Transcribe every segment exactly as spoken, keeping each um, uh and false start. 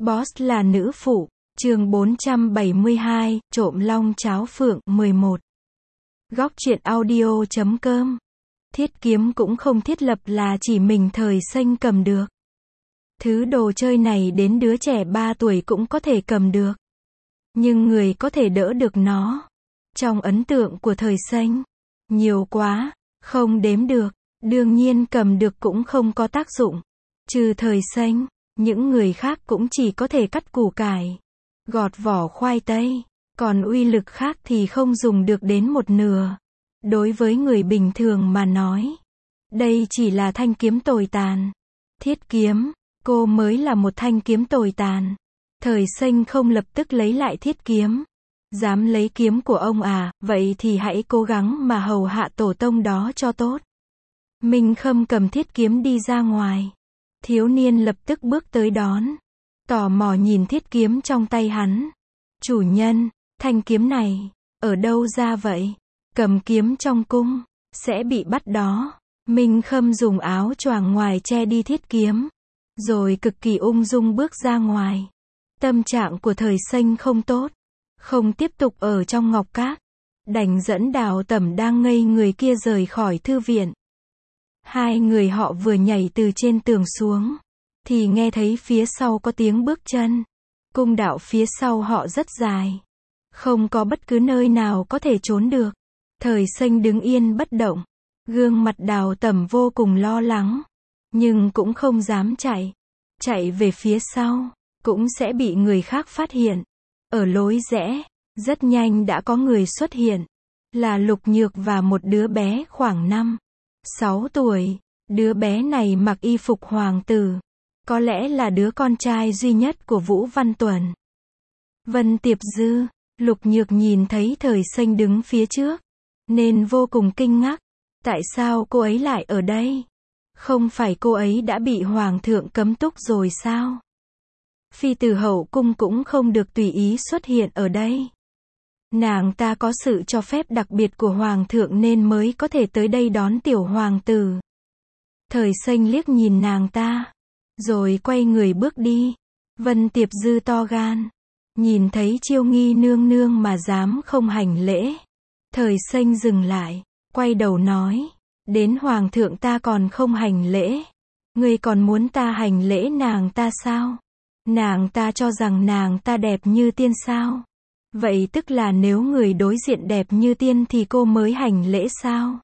Boss là nữ phụ, chương bốn trăm bảy mươi hai, trộm long cháo phượng, mười một. Góc truyện audio chấm com. Thiết kiếm cũng không thiết lập là chỉ mình Thời Xanh cầm được. Thứ đồ chơi này đến đứa trẻ ba tuổi cũng có thể cầm được. Nhưng người có thể đỡ được nó, trong ấn tượng của Thời Xanh, nhiều quá, không đếm được. Đương nhiên cầm được cũng không có tác dụng. Trừ Thời Xanh, những người khác cũng chỉ có thể cắt củ cải, gọt vỏ khoai tây, còn uy lực khác thì không dùng được đến một nửa. Đối với người bình thường mà nói, đây chỉ là thanh kiếm tồi tàn. Thiết kiếm, cô mới là một thanh kiếm tồi tàn. Thời Xanh không lập tức lấy lại thiết kiếm. Dám lấy kiếm của ông à, vậy thì hãy cố gắng mà hầu hạ tổ tông đó cho tốt. Minh Khâm cầm thiết kiếm đi ra ngoài. Thiếu niên lập tức bước tới đón, tò mò nhìn thiết kiếm trong tay hắn. Chủ nhân, thanh kiếm này, ở đâu ra vậy? Cầm kiếm trong cung, sẽ bị bắt đó. Minh Khâm dùng áo choàng ngoài che đi thiết kiếm, rồi cực kỳ ung dung bước ra ngoài. Tâm trạng của Thời Xanh không tốt, không tiếp tục ở trong Ngọc Các, đành dẫn Đào Tẩm đang ngây người kia rời khỏi thư viện. Hai người họ vừa nhảy từ trên tường xuống, thì nghe thấy phía sau có tiếng bước chân. Cung đạo phía sau họ rất dài, không có bất cứ nơi nào có thể trốn được. Thời Xanh đứng yên bất động, gương mặt Đào Tẩm vô cùng lo lắng, nhưng cũng không dám chạy. Chạy về phía sau, cũng sẽ bị người khác phát hiện. Ở lối rẽ, rất nhanh đã có người xuất hiện, là Lục Nhược và một đứa bé khoảng năm, sáu tuổi. Đứa bé này mặc y phục hoàng tử, có lẽ là đứa con trai duy nhất của Vũ Văn Tuần. Vân Tiệp Dư, Lục Nhược nhìn thấy Thời Xanh đứng phía trước, nên vô cùng kinh ngạc. Tại sao cô ấy lại ở đây? Không phải cô ấy đã bị hoàng thượng cấm túc rồi sao? Phi tử hậu cung cũng không được tùy ý xuất hiện ở đây. Nàng ta có sự cho phép đặc biệt của hoàng thượng nên mới có thể tới đây đón tiểu hoàng tử. Thời Xanh liếc nhìn nàng ta, rồi quay người bước đi. Vân Tiệp Dư to gan, nhìn thấy Chiêu Nghi nương nương mà dám không hành lễ. Thời Xanh dừng lại, quay đầu nói, đến hoàng thượng ta còn không hành lễ, ngươi còn muốn ta hành lễ nàng ta sao? Nàng ta cho rằng nàng ta đẹp như tiên sao? Vậy tức là nếu người đối diện đẹp như tiên thì cô mới hành lễ sao?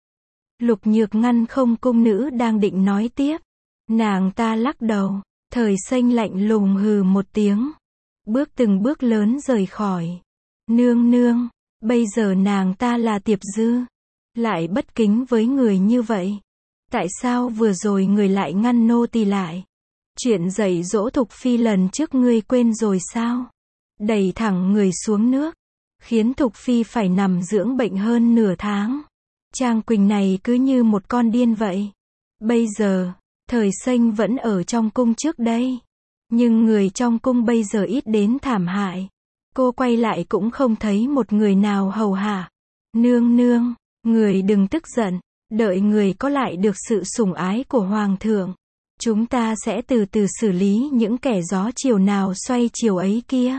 Lục Nhược ngăn không cung nữ đang định nói tiếp. Nàng ta lắc đầu. Thời Xanh lạnh lùng hừ một tiếng, bước từng bước lớn rời khỏi. Nương nương, bây giờ nàng ta là Tiệp Dư, lại bất kính với người như vậy. Tại sao vừa rồi người lại ngăn nô tỳ lại? Chuyện dạy dỗ Thục Phi lần trước ngươi quên rồi sao? Đẩy thẳng người xuống nước, khiến Thục Phi phải nằm dưỡng bệnh hơn nửa tháng. Trang Quỳnh này cứ như một con điên vậy. Bây giờ, Thời Xanh vẫn ở trong cung trước đây, nhưng người trong cung bây giờ ít đến thảm hại. Cô quay lại cũng không thấy một người nào hầu hạ. Nương nương, người đừng tức giận, đợi người có lại được sự sủng ái của hoàng thượng, chúng ta sẽ từ từ xử lý những kẻ gió chiều nào xoay chiều ấy kia.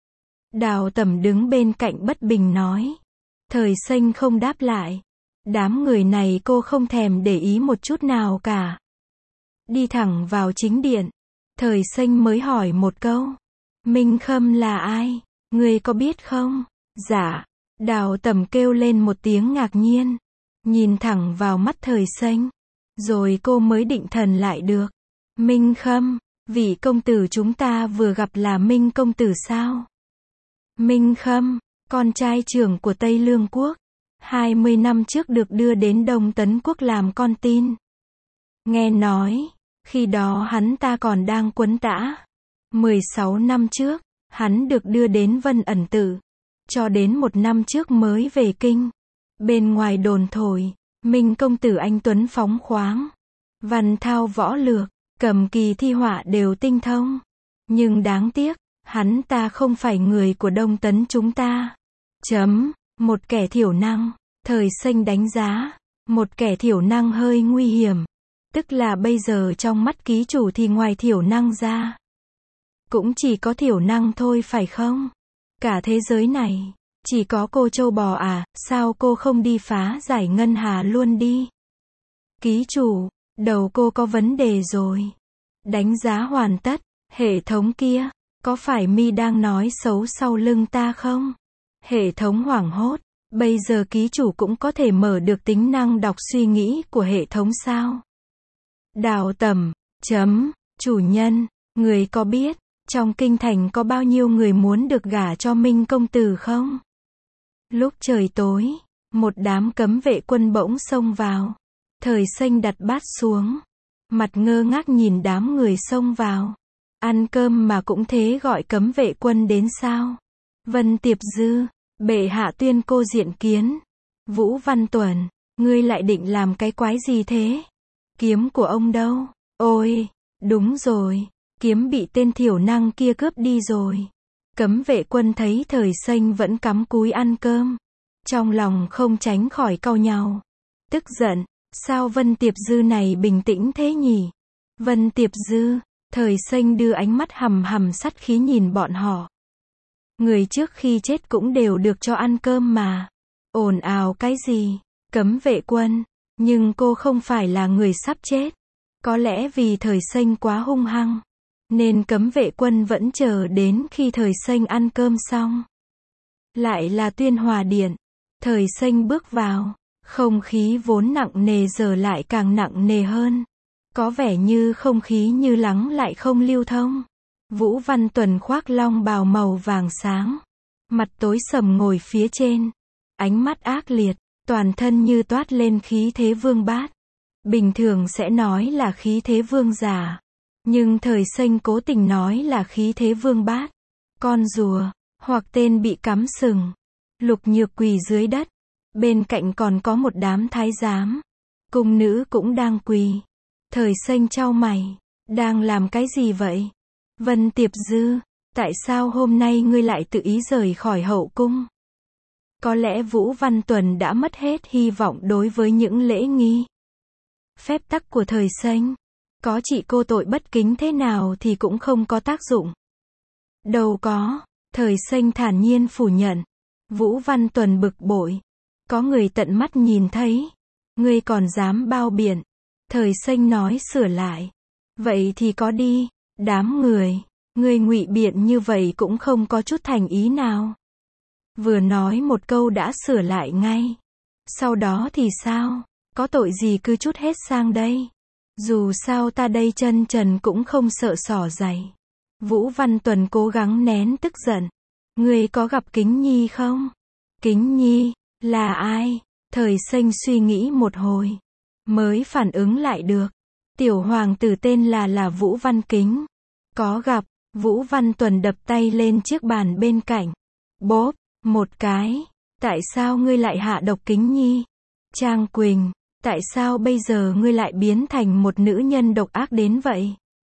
Đào Tẩm đứng bên cạnh bất bình nói. Thời Xanh không đáp lại. Đám người này cô không thèm để ý một chút nào cả. Đi thẳng vào chính điện, Thời Xanh mới hỏi một câu. Minh Khâm là ai? Ngươi có biết không? Dạ. Đào Tẩm kêu lên một tiếng ngạc nhiên, nhìn thẳng vào mắt Thời Xanh, rồi cô mới định thần lại được. Minh Khâm, vị công tử chúng ta vừa gặp là Minh công tử sao? Minh Khâm, con trai trưởng của Tây Lương quốc, hai mươi năm trước được đưa đến Đông Tấn quốc làm con tin. Nghe nói, khi đó hắn ta còn đang quấn tã. mười sáu năm trước, hắn được đưa đến Vân Ẩn Tự, cho đến một năm trước mới về kinh. Bên ngoài đồn thổi, Minh công tử anh tuấn phóng khoáng, văn thao võ lược, cầm kỳ thi họa đều tinh thông. Nhưng đáng tiếc, hắn ta không phải người của Đông Tấn chúng ta. Chấm, một kẻ thiểu năng. Thời Xanh đánh giá, một kẻ thiểu năng hơi nguy hiểm. Tức là bây giờ trong mắt ký chủ thì ngoài thiểu năng ra, Cũng chỉ có thiểu năng thôi phải không? Cả thế giới này, chỉ có cô trâu bò à, sao cô không đi phá giải ngân hà luôn đi? Ký chủ, đầu cô có vấn đề rồi. Đánh giá hoàn tất, hệ thống kia, có phải mi đang nói xấu sau lưng ta không? Hệ thống hoảng hốt, bây giờ ký chủ cũng có thể mở được tính năng đọc suy nghĩ của hệ thống sao? Đào Tầm, chấm, chủ nhân, người có biết, trong kinh thành có bao nhiêu người muốn được gả cho Minh công tử không? Lúc trời tối, một đám cấm vệ quân bỗng xông vào. Thời Xanh đặt bát xuống, mặt ngơ ngác nhìn đám người xông vào. Ăn cơm mà cũng thế gọi cấm vệ quân đến sao? Vân Tiệp Dư, bệ hạ tuyên cô diện kiến. Vũ Văn Tuần, ngươi lại định làm cái quái gì thế? Kiếm của ông đâu? Ôi, đúng rồi, kiếm bị tên thiểu năng kia cướp đi rồi. Cấm vệ quân thấy Thời Xanh vẫn cắm cúi ăn cơm, trong lòng không tránh khỏi cau nhàu. Tức giận, sao Vân Tiệp Dư này bình tĩnh thế nhỉ? Vân Tiệp Dư, Thời Xanh đưa ánh mắt hầm hầm sắt khí nhìn bọn họ. Người trước khi chết cũng đều được cho ăn cơm mà. Ồn ào cái gì? Cấm vệ quân, nhưng cô không phải là người sắp chết. Có lẽ vì Thời Xanh quá hung hăng, nên cấm vệ quân vẫn chờ đến khi Thời Xanh ăn cơm xong. Lại là Tuyên Hòa Điện. Thời Xanh bước vào, không khí vốn nặng nề giờ lại càng nặng nề hơn. Có vẻ như không khí như lắng lại không lưu thông. Vũ Văn Tuần khoác long bào màu vàng sáng, mặt tối sầm ngồi phía trên, ánh mắt ác liệt, toàn thân như toát lên khí thế vương bát. Bình thường sẽ nói là khí thế vương giả, nhưng Thời Xanh cố tình nói là khí thế vương bát. Con rùa, hoặc tên bị cắm sừng. Lục Nhược quỳ dưới đất, bên cạnh còn có một đám thái giám. Cung nữ cũng đang quỳ. Thời Xanh chau mày, đang làm cái gì vậy? Vân Tiệp Dư, tại sao hôm nay ngươi lại tự ý rời khỏi hậu cung? Có lẽ Vũ Văn Tuần đã mất hết hy vọng đối với những lễ nghi, phép tắc của Thời Xanh. Có trị cô tội bất kính thế nào thì cũng không có tác dụng. Đâu có, Thời Xanh thản nhiên phủ nhận. Vũ Văn Tuần bực bội. Có người tận mắt nhìn thấy. Ngươi còn dám bao biện. Thời Xanh nói sửa lại. Vậy thì có đi, đám người. Ngươi ngụy biện như vậy cũng không có chút thành ý nào. Vừa nói một câu đã sửa lại ngay. Sau đó thì sao? Có tội gì cứ chút hết sang đây. Dù sao ta đây chân trần cũng không sợ xỏ giày. Vũ Văn Tuần cố gắng nén tức giận. Ngươi có gặp Kính Nhi không? Kính Nhi, là ai? Thời Xanh suy nghĩ một hồi, mới phản ứng lại được. Tiểu hoàng tử tên là là Vũ Văn Kính. Có gặp. Vũ Văn Tuần đập tay lên chiếc bàn bên cạnh. Bốp, một cái. Tại sao ngươi lại hạ độc Kính Nhi? Trang Quỳnh, tại sao bây giờ ngươi lại biến thành một nữ nhân độc ác đến vậy?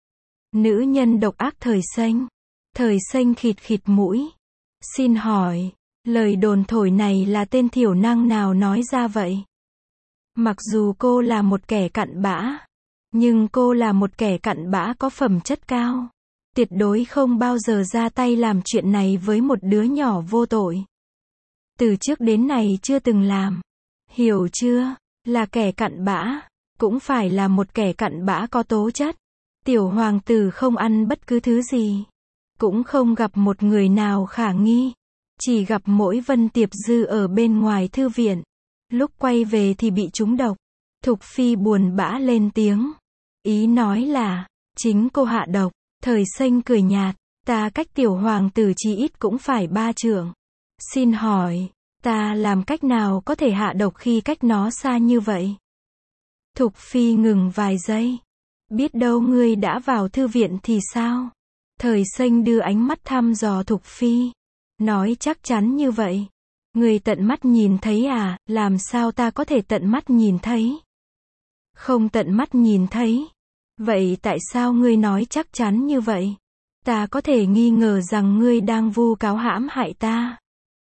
Nữ nhân độc ác Thời Xanh. Thời Xanh khịt khịt mũi. Xin hỏi, lời đồn thổi này là tên thiểu năng nào nói ra vậy? Mặc dù cô là một kẻ cặn bã, nhưng cô là một kẻ cặn bã có phẩm chất cao. Tuyệt đối không bao giờ ra tay làm chuyện này với một đứa nhỏ vô tội. Từ trước đến nay chưa từng làm. Hiểu chưa? Là kẻ cặn bã, cũng phải là một kẻ cặn bã có tố chất. Tiểu hoàng tử không ăn bất cứ thứ gì, cũng không gặp một người nào khả nghi, chỉ gặp mỗi Vân Tiệp Dư ở bên ngoài thư viện. Lúc quay về thì bị trúng độc. Thục Phi buồn bã lên tiếng. Ý nói là, chính cô hạ độc. Thời Xanh cười nhạt, ta cách tiểu hoàng tử chí ít cũng phải ba trượng. Xin hỏi, ta làm cách nào có thể hạ độc khi cách nó xa như vậy? Thục Phi ngừng vài giây. Biết đâu ngươi đã vào thư viện thì sao? Thời Xanh đưa ánh mắt thăm dò Thục Phi. Nói chắc chắn như vậy. Ngươi tận mắt nhìn thấy à? Làm sao ta có thể tận mắt nhìn thấy? Không tận mắt nhìn thấy. Vậy tại sao ngươi nói chắc chắn như vậy? Ta có thể nghi ngờ rằng ngươi đang vu cáo hãm hại ta.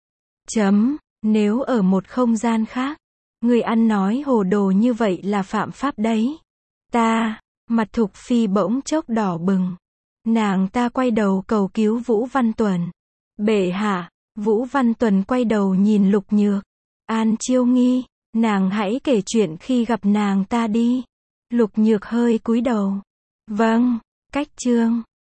Chấm, nếu ở một không gian khác, ngươi ăn nói hồ đồ như vậy là phạm pháp đấy. Ta, mặt Thục Phi bỗng chốc đỏ bừng. Nàng ta quay đầu cầu cứu Vũ Văn Tuần. Bệ hạ. Vũ Văn Tuần quay đầu nhìn Lục Nhược. An Chiêu Nghi, nàng hãy kể chuyện khi gặp nàng ta đi. Lục Nhược hơi cúi đầu. Vâng, cách chương.